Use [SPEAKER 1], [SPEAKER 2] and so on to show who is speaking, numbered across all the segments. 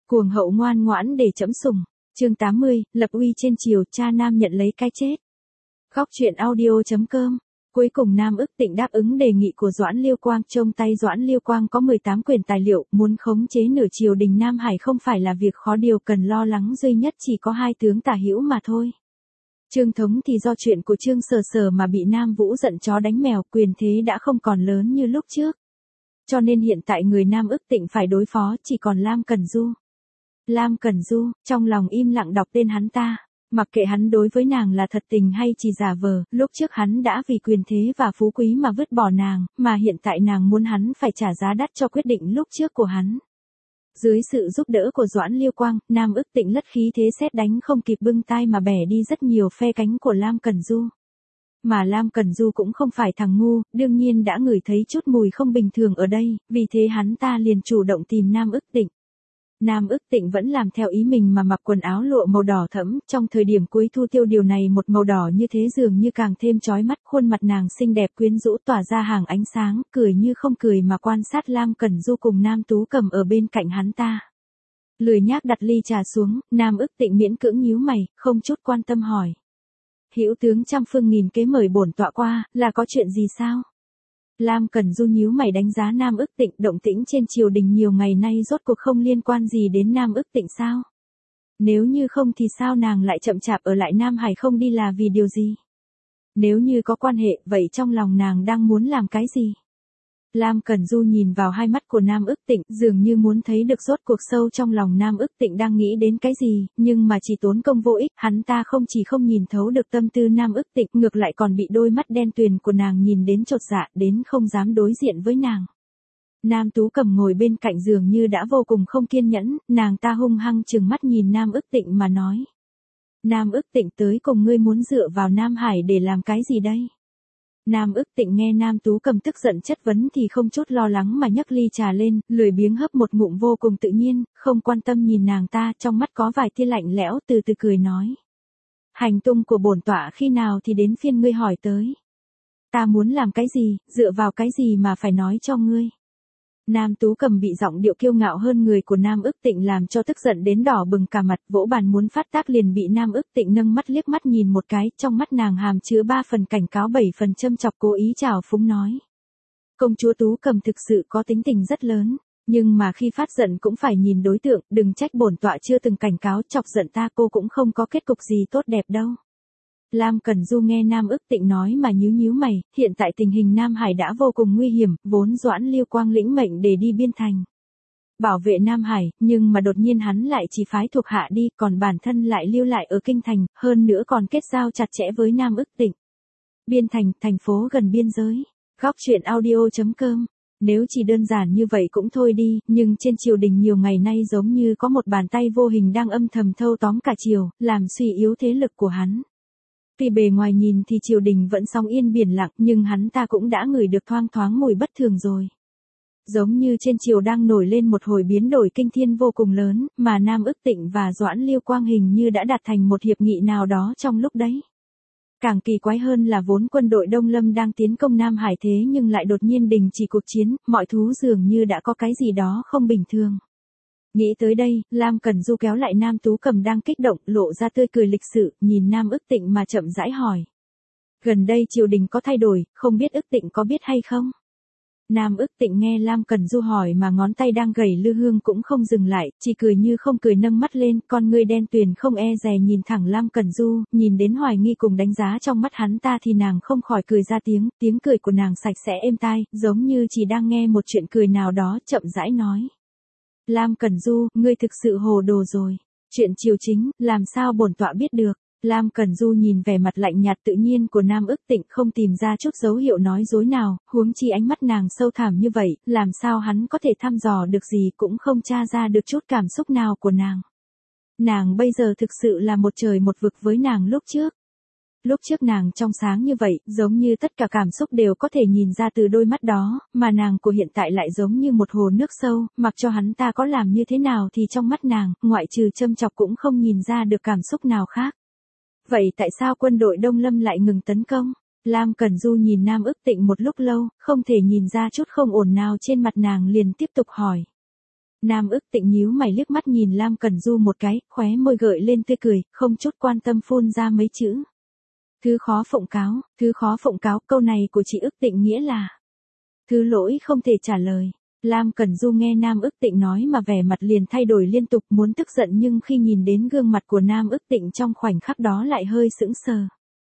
[SPEAKER 1] Cuồng hậu ngoan ngoãn để trẫm sủng. Chương 80, lập uy trên triều, cha Nam nhận lấy cái chết. Góc truyện audio.com. Cuối cùng Nam ức tịnh đáp ứng đề nghị của Doãn Liêu Quang, trong tay Doãn Liêu Quang có 18 quyển tài liệu, muốn khống chế nửa triều đình Nam Hải không phải là việc khó, điều cần lo lắng duy nhất chỉ có hai tướng tả hữu mà thôi. Trương Thống thì do chuyện của Trương Sở Sở mà bị Nam Vũ giận chó đánh mèo, quyền thế đã không còn lớn như lúc trước. Cho nên hiện tại người Nam ức tịnh phải đối phó chỉ còn Lam Cẩn Du. Lam Cẩn Du, trong lòng im lặng đọc tên hắn ta. Mặc kệ hắn đối với nàng là thật tình hay chỉ giả vờ, lúc trước hắn đã vì quyền thế và phú quý mà vứt bỏ nàng, mà hiện tại nàng muốn hắn phải trả giá đắt cho quyết định lúc trước của hắn. Dưới sự giúp đỡ của Doãn Liêu Quang, Nam ức tịnh lất khí thế sét đánh không kịp bưng tay mà bẻ đi rất nhiều phe cánh của Lam Cẩn Du. Mà Lam Cẩn Du cũng không phải thằng ngu, đương nhiên đã ngửi thấy chút mùi không bình thường ở đây, vì thế hắn ta liền chủ động tìm Nam ức tịnh. Nam ức tịnh vẫn làm theo ý mình mà mặc quần áo lụa màu đỏ thẫm, trong thời điểm cuối thu tiêu điều này một màu đỏ như thế dường như càng thêm chói mắt, khuôn mặt nàng xinh đẹp quyến rũ tỏa ra hàng ánh sáng, cười như không cười mà quan sát Lam Cẩn Du cùng Nam Tú Cầm ở bên cạnh hắn ta. Lười nhác đặt ly trà xuống, Nam ức tịnh miễn cưỡng nhíu mày, không chút quan tâm hỏi. Hữu tướng trăm phương nghìn kế mời bổn tọa qua, là có chuyện gì sao? Lam Cẩn Du nhíu mày đánh giá Nam ức tịnh, động tĩnh trên triều đình nhiều ngày nay rốt cuộc không liên quan gì đến Nam ức tịnh sao? Nếu như không thì sao nàng lại chậm chạp ở lại Nam Hải không đi, là vì điều gì? Nếu như có quan hệ, vậy trong lòng nàng đang muốn làm cái gì? Lam Cẩn Du nhìn vào hai mắt của Nam ức tịnh, dường như muốn thấy được rốt cuộc sâu trong lòng Nam ức tịnh đang nghĩ đến cái gì, nhưng mà chỉ tốn công vô ích, hắn ta không chỉ không nhìn thấu được tâm tư Nam ức tịnh, ngược lại còn bị đôi mắt đen tuyền của nàng nhìn đến chột dạ, đến không dám đối diện với nàng. Nam Tú Cầm ngồi bên cạnh dường như đã vô cùng không kiên nhẫn, nàng ta hung hăng trừng mắt nhìn Nam ức tịnh mà nói. Nam ức tịnh, tới cùng ngươi muốn dựa vào Nam Hải để làm cái gì đây? Nam ức tịnh nghe Nam Tú Cầm tức giận chất vấn thì không chút lo lắng mà nhấc ly trà lên, lười biếng hấp một ngụm vô cùng tự nhiên, không quan tâm nhìn nàng ta, trong mắt có vài tia lạnh lẽo, từ từ cười nói. Hành tung của bổn tọa khi nào thì đến phiên ngươi hỏi tới. Ta muốn làm cái gì, dựa vào cái gì mà phải nói cho ngươi. Nam Tú Cầm bị giọng điệu kiêu ngạo hơn người của Nam ức tịnh làm cho tức giận đến đỏ bừng cả mặt, vỗ bàn muốn phát tác liền bị Nam ức tịnh nâng mắt liếc mắt nhìn một cái, trong mắt nàng hàm chứa 3 phần cảnh cáo 7 phần châm chọc, cố ý trào phúng nói. Công chúa Tú Cầm thực sự có tính tình rất lớn, nhưng mà khi phát giận cũng phải nhìn đối tượng, đừng trách bổn tọa chưa từng cảnh cáo, chọc giận ta cô cũng không có kết cục gì tốt đẹp đâu. Lam Cẩn Du nghe Nam ức tịnh nói mà nhíu nhíu mày, hiện tại tình hình Nam Hải đã vô cùng nguy hiểm, vốn Doãn Liêu Quang lĩnh mệnh để đi biên thành bảo vệ Nam Hải, nhưng mà đột nhiên hắn lại chỉ phái thuộc hạ đi, còn bản thân lại lưu lại ở kinh thành, hơn nữa còn kết giao chặt chẽ với Nam ức tịnh. Biên thành, thành phố gần biên giới. Góc truyện audio.com. Nếu chỉ đơn giản như vậy cũng thôi đi, nhưng trên triều đình nhiều ngày nay giống như có một bàn tay vô hình đang âm thầm thâu tóm cả triều, làm suy yếu thế lực của hắn. Tuy bề ngoài nhìn thì triều đình vẫn sóng yên biển lặng, nhưng hắn ta cũng đã ngửi được thoang thoáng mùi bất thường rồi. Giống như trên triều đang nổi lên một hồi biến đổi kinh thiên vô cùng lớn, mà Nam ức tịnh và Doãn Liêu Quang hình như đã đạt thành một hiệp nghị nào đó trong lúc đấy. Càng kỳ quái hơn là vốn quân đội Đông Lâm đang tiến công Nam Hải thế nhưng lại đột nhiên đình chỉ cuộc chiến, mọi thứ dường như đã có cái gì đó không bình thường. Nghĩ tới đây, Lam Cẩn Du kéo lại Nam Tú Cầm đang kích động, lộ ra tươi cười lịch sự, nhìn Nam ức tịnh mà chậm rãi hỏi. Gần đây triều đình có thay đổi, không biết ức tịnh có biết hay không? Nam ức tịnh nghe Lam Cẩn Du hỏi mà ngón tay đang gảy lư hương cũng không dừng lại, chỉ cười như không cười nâng mắt lên, con ngươi đen tuyền không e dè nhìn thẳng Lam Cẩn Du, nhìn đến hoài nghi cùng đánh giá trong mắt hắn ta thì nàng không khỏi cười ra tiếng cười của nàng sạch sẽ êm tai, giống như chỉ đang nghe một chuyện cười nào đó, chậm rãi nói. Lam Cẩn Du, ngươi thực sự hồ đồ rồi. Chuyện triều chính, làm sao bổn tọa biết được. Lam Cẩn Du nhìn vẻ mặt lạnh nhạt tự nhiên của Nam ức tịnh không tìm ra chút dấu hiệu nói dối nào, huống chi ánh mắt nàng sâu thẳm như vậy, làm sao hắn có thể thăm dò được gì, cũng không tra ra được chút cảm xúc nào của nàng. Nàng bây giờ thực sự là một trời một vực với nàng lúc trước. Lúc trước nàng trong sáng như vậy, giống như tất cả cảm xúc đều có thể nhìn ra từ đôi mắt đó, mà nàng của hiện tại lại giống như một hồ nước sâu, mặc cho hắn ta có làm như thế nào thì trong mắt nàng, ngoại trừ châm chọc cũng không nhìn ra được cảm xúc nào khác. Vậy tại sao quân đội Đông Lâm lại ngừng tấn công? Lam Cẩn Du nhìn Nam ức tịnh một lúc lâu, không thể nhìn ra chút không ổn nào trên mặt nàng liền tiếp tục hỏi. Nam ức tịnh nhíu mày liếc mắt nhìn Lam Cẩn Du một cái, khóe môi gợi lên tươi cười, không chút quan tâm phun ra mấy chữ. Thứ khó phụng cáo, câu này của chị ức tịnh nghĩa là. Thứ lỗi không thể trả lời. Lam Cẩn Du nghe Nam ức tịnh nói mà vẻ mặt liền thay đổi liên tục, muốn tức giận nhưng khi nhìn đến gương mặt của Nam ức tịnh trong khoảnh khắc đó lại hơi sững sờ.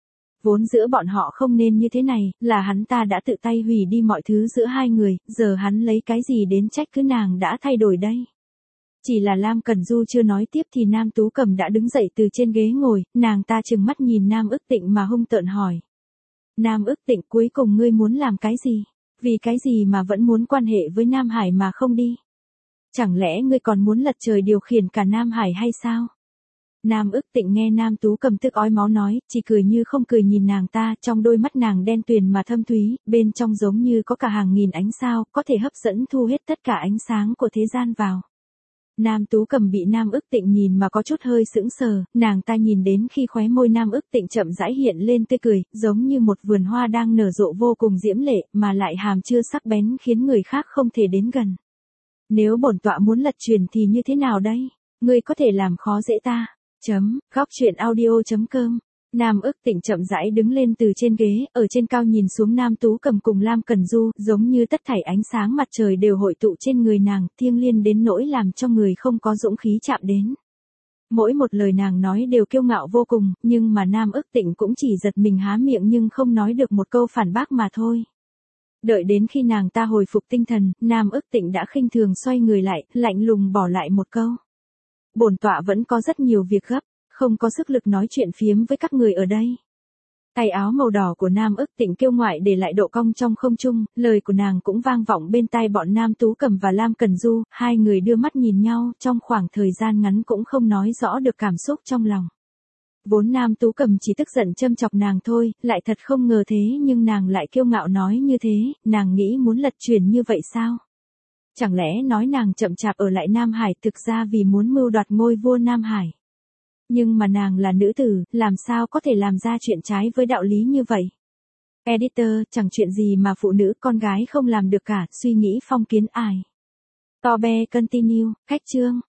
[SPEAKER 1] Vốn giữa bọn họ không nên như thế này, là hắn ta đã tự tay hủy đi mọi thứ giữa hai người, giờ hắn lấy cái gì đến trách cứ nàng đã thay đổi đây. Chỉ là Lam Cẩn Du chưa nói tiếp thì Nam Tú Cầm đã đứng dậy từ trên ghế ngồi, nàng ta trừng mắt nhìn Nam ức tịnh mà hung tợn hỏi. Nam ức tịnh, cuối cùng ngươi muốn làm cái gì? Vì cái gì mà vẫn muốn quan hệ với Nam Hải mà không đi? Chẳng lẽ ngươi còn muốn lật trời điều khiển cả Nam Hải hay sao? Nam ức tịnh nghe Nam Tú Cầm tức ói máu nói, chỉ cười như không cười nhìn nàng ta, trong đôi mắt nàng đen tuyền mà thâm thúy, bên trong giống như có cả hàng nghìn ánh sao, có thể hấp dẫn thu hết tất cả ánh sáng của thế gian vào. Nam Tú Cầm bị Nam ức tịnh nhìn mà có chút hơi sững sờ, nàng ta nhìn đến khi khóe môi Nam ức tịnh chậm rãi hiện lên tươi cười, giống như một vườn hoa đang nở rộ vô cùng diễm lệ, mà lại hàm chưa sắc bén khiến người khác không thể đến gần. Nếu bổn tọa muốn lật truyền thì như thế nào đây? Ngươi có thể làm khó dễ ta. Góc truyện audio.com. Nam ức tịnh chậm rãi đứng lên từ trên ghế, ở trên cao nhìn xuống Nam Tú Cầm cùng Lam Cẩn Du, giống như tất thảy ánh sáng mặt trời đều hội tụ trên người nàng, thiêng liêng đến nỗi làm cho người không có dũng khí chạm đến. Mỗi một lời nàng nói đều kiêu ngạo vô cùng, nhưng mà Nam ức tịnh cũng chỉ giật mình há miệng nhưng không nói được một câu phản bác mà thôi. Đợi đến khi nàng ta hồi phục tinh thần, Nam ức tịnh đã khinh thường xoay người lại, lạnh lùng bỏ lại một câu. Bổn tọa vẫn có rất nhiều việc gấp, không có sức lực nói chuyện phiếm với các người ở đây. Tay áo màu đỏ của Nam ức tịnh kiêu ngoại để lại độ cong trong không trung, lời của nàng cũng vang vọng bên tai bọn Nam Tú Cầm và Lam Cẩn Du, hai người đưa mắt nhìn nhau, trong khoảng thời gian ngắn cũng không nói rõ được cảm xúc trong lòng. Vốn Nam Tú Cầm chỉ tức giận châm chọc nàng thôi, lại thật không ngờ thế nhưng nàng lại kiêu ngạo nói như thế, nàng nghĩ muốn lật truyền như vậy sao? Chẳng lẽ nói nàng chậm chạp ở lại Nam Hải thực ra vì muốn mưu đoạt ngôi vua Nam Hải? Nhưng mà nàng là nữ tử, làm sao có thể làm ra chuyện trái với đạo lý như vậy? Editor, chẳng chuyện gì mà phụ nữ con gái không làm được cả, suy nghĩ phong kiến ai. Tobe continue, khách chương.